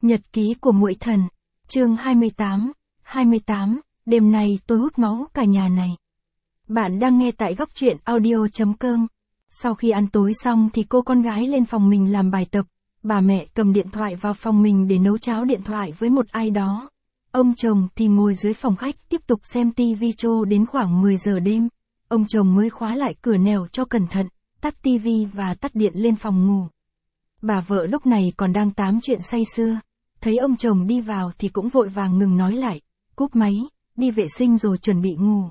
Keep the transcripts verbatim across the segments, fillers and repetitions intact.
Nhật ký của muội thần. Chương hai mươi tám. hai mươi tám, đêm nay tôi hút máu cả nhà này. Bạn đang nghe tại góc truyện audio chấm com. Sau khi ăn tối xong thì cô con gái lên phòng mình làm bài tập, bà mẹ cầm điện thoại vào phòng mình để nấu cháo điện thoại với một ai đó. Ông chồng thì ngồi dưới phòng khách tiếp tục xem tivi cho đến khoảng mười giờ đêm. Ông chồng mới khóa lại cửa nẻo cho cẩn thận, tắt tivi và tắt điện lên phòng ngủ. Bà vợ lúc này còn đang tám chuyện say sưa, thấy ông chồng đi vào thì cũng vội vàng ngừng nói lại, cúp máy, đi vệ sinh rồi chuẩn bị ngủ.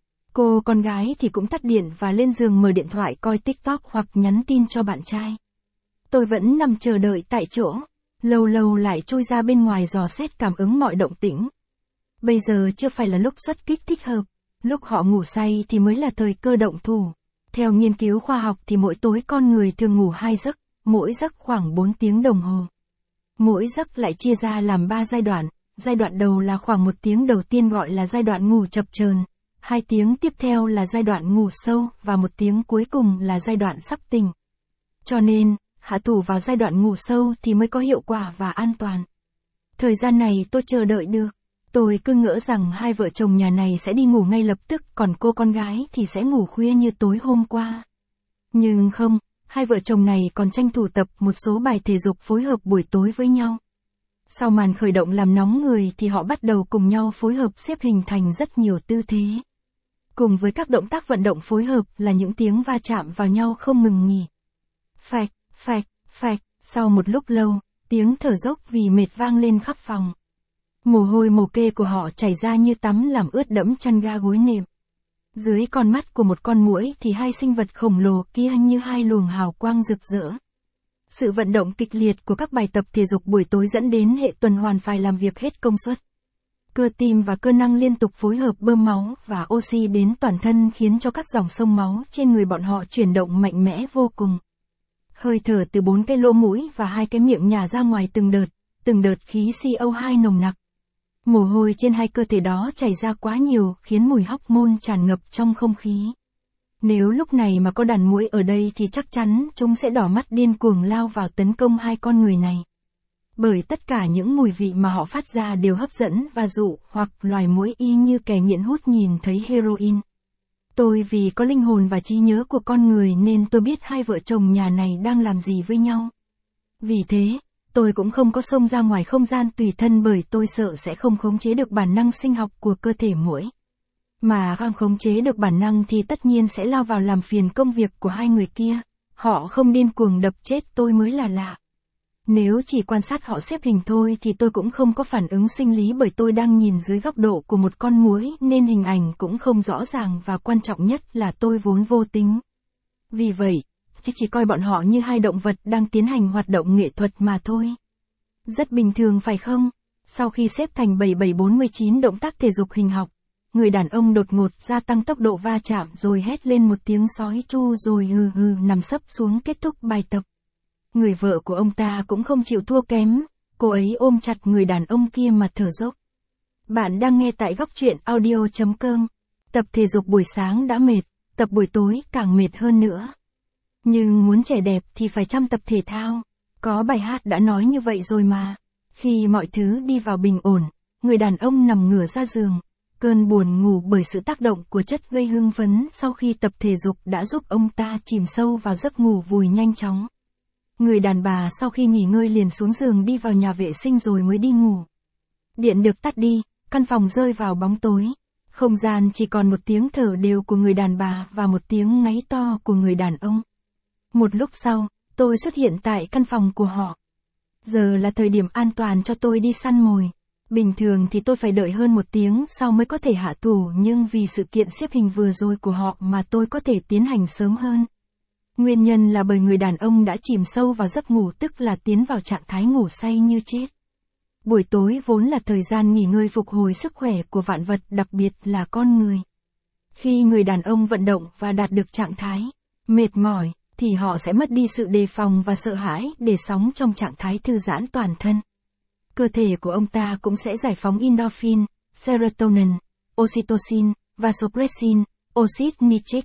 Cô con gái thì cũng tắt điện và lên giường mở điện thoại coi TikTok hoặc nhắn tin cho bạn trai. Tôi vẫn nằm chờ đợi tại chỗ, lâu lâu lại trôi ra bên ngoài dò xét cảm ứng mọi động tĩnh. Bây giờ chưa phải là lúc xuất kích thích hợp, lúc họ ngủ say thì mới là thời cơ động thủ. Theo nghiên cứu khoa học thì mỗi tối con người thường ngủ hai giấc, mỗi giấc khoảng bốn tiếng đồng hồ. Mỗi giấc lại chia ra làm ba giai đoạn, giai đoạn đầu là khoảng một tiếng đầu tiên gọi là giai đoạn ngủ chập chờn, hai tiếng tiếp theo là giai đoạn ngủ sâu và một tiếng cuối cùng là giai đoạn sắp tỉnh. Cho nên, hạ thủ vào giai đoạn ngủ sâu thì mới có hiệu quả và an toàn. Thời gian này tôi chờ đợi được. Tôi cứ ngỡ rằng hai vợ chồng nhà này sẽ đi ngủ ngay lập tức, còn cô con gái thì sẽ ngủ khuya như tối hôm qua. Nhưng không, hai vợ chồng này còn tranh thủ tập một số bài thể dục phối hợp buổi tối với nhau. Sau màn khởi động làm nóng người thì họ bắt đầu cùng nhau phối hợp xếp hình thành rất nhiều tư thế. Cùng với các động tác vận động phối hợp là những tiếng va chạm vào nhau không ngừng nghỉ. Phạch, phạch, phạch, sau một lúc lâu, tiếng thở dốc vì mệt vang lên khắp phòng. Mồ hôi mồ kê của họ chảy ra như tắm làm ướt đẫm chăn ga gối nệm. Dưới con mắt của một con muỗi thì hai sinh vật khổng lồ kia như hai luồng hào quang rực rỡ. Sự vận động kịch liệt của các bài tập thể dục buổi tối dẫn đến hệ tuần hoàn phải làm việc hết công suất. Cơ tim và cơ năng liên tục phối hợp bơm máu và oxy đến toàn thân khiến cho các dòng sông máu trên người bọn họ chuyển động mạnh mẽ vô cùng. Hơi thở từ bốn cái lỗ mũi và hai cái miệng nhả ra ngoài từng đợt, từng đợt khí xê o hai nồng nặc. Mồ hôi trên hai cơ thể đó chảy ra quá nhiều khiến mùi hormone tràn ngập trong không khí. Nếu lúc này mà có đàn muỗi ở đây thì chắc chắn chúng sẽ đỏ mắt điên cuồng lao vào tấn công hai con người này. Bởi tất cả những mùi vị mà họ phát ra đều hấp dẫn và dụ hoặc loài muỗi y như kẻ nghiện hút nhìn thấy heroin. Tôi vì có linh hồn và trí nhớ của con người nên tôi biết hai vợ chồng nhà này đang làm gì với nhau. Vì thế, tôi cũng không có xông ra ngoài không gian tùy thân bởi tôi sợ sẽ không khống chế được bản năng sinh học của cơ thể muỗi. Mà không khống chế được bản năng thì tất nhiên sẽ lao vào làm phiền công việc của hai người kia. Họ không điên cuồng đập chết tôi mới là lạ. Nếu chỉ quan sát họ xếp hình thôi thì tôi cũng không có phản ứng sinh lý bởi tôi đang nhìn dưới góc độ của một con muỗi nên hình ảnh cũng không rõ ràng và quan trọng nhất là tôi vốn vô tính. Vì vậy, chỉ chỉ coi bọn họ như hai động vật đang tiến hành hoạt động nghệ thuật mà thôi. Rất bình thường phải không? Sau khi xếp thành bảy bảy bốn chín động tác thể dục hình học, người đàn ông đột ngột gia tăng tốc độ va chạm rồi hét lên một tiếng sói chu rồi hừ hừ nằm sấp xuống kết thúc bài tập. Người vợ của ông ta cũng không chịu thua kém, cô ấy ôm chặt người đàn ông kia mà thở dốc. Bạn đang nghe tại góc truyện audio chấm com. Tập thể dục buổi sáng đã mệt, tập buổi tối càng mệt hơn nữa. Nhưng muốn trẻ đẹp thì phải chăm tập thể thao. Có bài hát đã nói như vậy rồi mà. Khi mọi thứ đi vào bình ổn, người đàn ông nằm ngửa ra giường. Cơn buồn ngủ bởi sự tác động của chất gây hưng phấn sau khi tập thể dục đã giúp ông ta chìm sâu vào giấc ngủ vùi nhanh chóng. Người đàn bà sau khi nghỉ ngơi liền xuống giường đi vào nhà vệ sinh rồi mới đi ngủ. Điện được tắt đi, căn phòng rơi vào bóng tối. Không gian chỉ còn một tiếng thở đều của người đàn bà và một tiếng ngáy to của người đàn ông. Một lúc sau, tôi xuất hiện tại căn phòng của họ. Giờ là thời điểm an toàn cho tôi đi săn mồi. Bình thường thì tôi phải đợi hơn một tiếng sau mới có thể hạ thủ nhưng vì sự kiện xếp hình vừa rồi của họ mà tôi có thể tiến hành sớm hơn. Nguyên nhân là bởi người đàn ông đã chìm sâu vào giấc ngủ tức là tiến vào trạng thái ngủ say như chết. Buổi tối vốn là thời gian nghỉ ngơi phục hồi sức khỏe của vạn vật đặc biệt là con người. Khi người đàn ông vận động và đạt được trạng thái mệt mỏi, thì họ sẽ mất đi sự đề phòng và sợ hãi để sống trong trạng thái thư giãn toàn thân. Cơ thể của ông ta cũng sẽ giải phóng endorphin, serotonin, oxytocin, vasopressin, oxit nitric,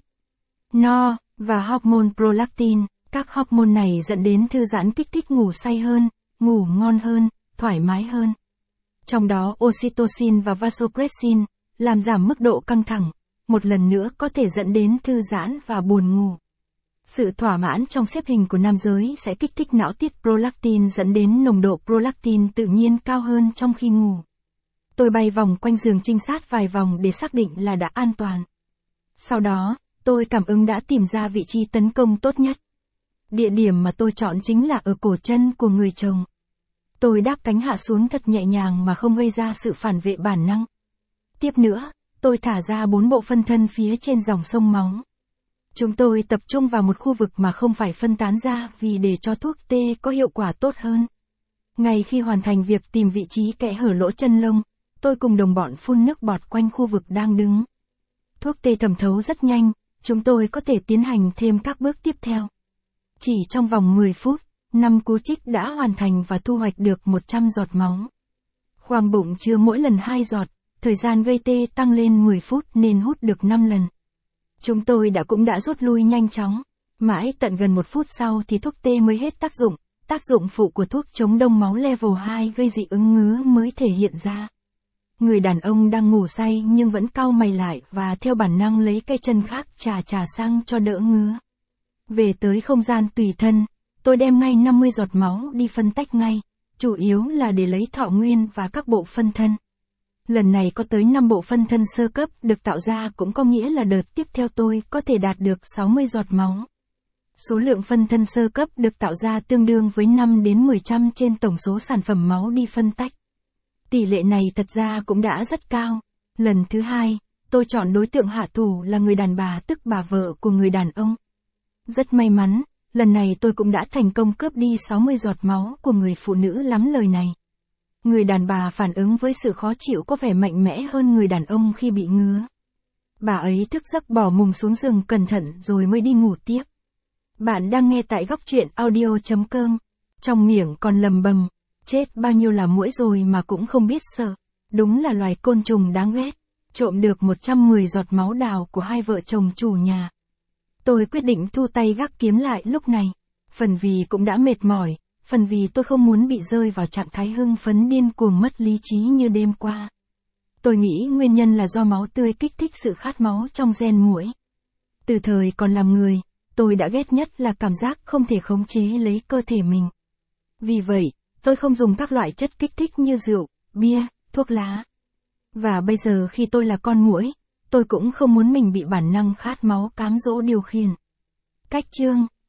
no, và hormone prolactin. Các hormone này dẫn đến thư giãn kích thích ngủ say hơn, ngủ ngon hơn, thoải mái hơn. Trong đó oxytocin và vasopressin, làm giảm mức độ căng thẳng, một lần nữa có thể dẫn đến thư giãn và buồn ngủ. Sự thỏa mãn trong xếp hình của nam giới sẽ kích thích não tiết prolactin dẫn đến nồng độ prolactin tự nhiên cao hơn trong khi ngủ. Tôi bay vòng quanh giường trinh sát vài vòng để xác định là đã an toàn. Sau đó, tôi cảm ứng đã tìm ra vị trí tấn công tốt nhất. Địa điểm mà tôi chọn chính là ở cổ chân của người chồng. Tôi đáp cánh hạ xuống thật nhẹ nhàng mà không gây ra sự phản vệ bản năng. Tiếp nữa, tôi thả ra bốn bộ phân thân phía trên dòng sông máu. Chúng tôi tập trung vào một khu vực mà không phải phân tán ra vì để cho thuốc tê có hiệu quả tốt hơn. Ngay khi hoàn thành việc tìm vị trí kẽ hở lỗ chân lông, tôi cùng đồng bọn phun nước bọt quanh khu vực đang đứng. Thuốc tê thẩm thấu rất nhanh, chúng tôi có thể tiến hành thêm các bước tiếp theo. Chỉ trong vòng mười phút, năm cú chích đã hoàn thành và thu hoạch được một trăm giọt máu. Khoang bụng chứa mỗi lần hai giọt, thời gian gây tê tăng lên mười phút nên hút được năm lần. Chúng tôi đã cũng đã rút lui nhanh chóng. Mãi tận gần một phút sau thì thuốc tê mới hết tác dụng, tác dụng phụ của thuốc chống đông máu level hai gây dị ứng ngứa mới thể hiện ra. Người đàn ông đang ngủ say nhưng vẫn cau mày lại và theo bản năng lấy cây chân khác chà chà sang cho đỡ ngứa. Về tới không gian tùy thân, tôi đem ngay năm mươi giọt máu đi phân tách ngay, chủ yếu là để lấy thọ nguyên và các bộ phân thân. Lần này có tới năm bộ phân thân sơ cấp được tạo ra cũng có nghĩa là đợt tiếp theo tôi có thể đạt được sáu mươi giọt máu. Số lượng phân thân sơ cấp được tạo ra tương đương với năm đến mười trăm trên tổng số sản phẩm máu đi phân tách. Tỷ lệ này thật ra cũng đã rất cao. Lần thứ hai, tôi chọn đối tượng hạ thủ là người đàn bà tức bà vợ của người đàn ông. Rất may mắn, lần này tôi cũng đã thành công cướp đi sáu mươi giọt máu của người phụ nữ lắm lời này. Người đàn bà phản ứng với sự khó chịu có vẻ mạnh mẽ hơn người đàn ông khi bị ngứa. Bà ấy thức giấc bỏ mùng xuống giường cẩn thận rồi mới đi ngủ tiếp. Bạn đang nghe tại góc truyện audio chấm com. Trong miệng còn lầm bầm, chết bao nhiêu là muỗi rồi mà cũng không biết sợ. Đúng là loài côn trùng đáng ghét. Trộm được một trăm mười giọt máu đào của hai vợ chồng chủ nhà. Tôi quyết định thu tay gác kiếm lại lúc này. Phần vì cũng đã mệt mỏi, phần vì tôi không muốn bị rơi vào trạng thái hưng phấn điên cuồng mất lý trí như đêm qua. Tôi nghĩ nguyên nhân là do máu tươi kích thích sự khát máu trong gen muỗi. Từ thời còn làm người, tôi đã ghét nhất là cảm giác không thể khống chế lấy cơ thể mình. Vì vậy, tôi không dùng các loại chất kích thích như rượu, bia, thuốc lá. Và bây giờ khi tôi là con muỗi, tôi cũng không muốn mình bị bản năng khát máu cám dỗ điều khiển. Cách chương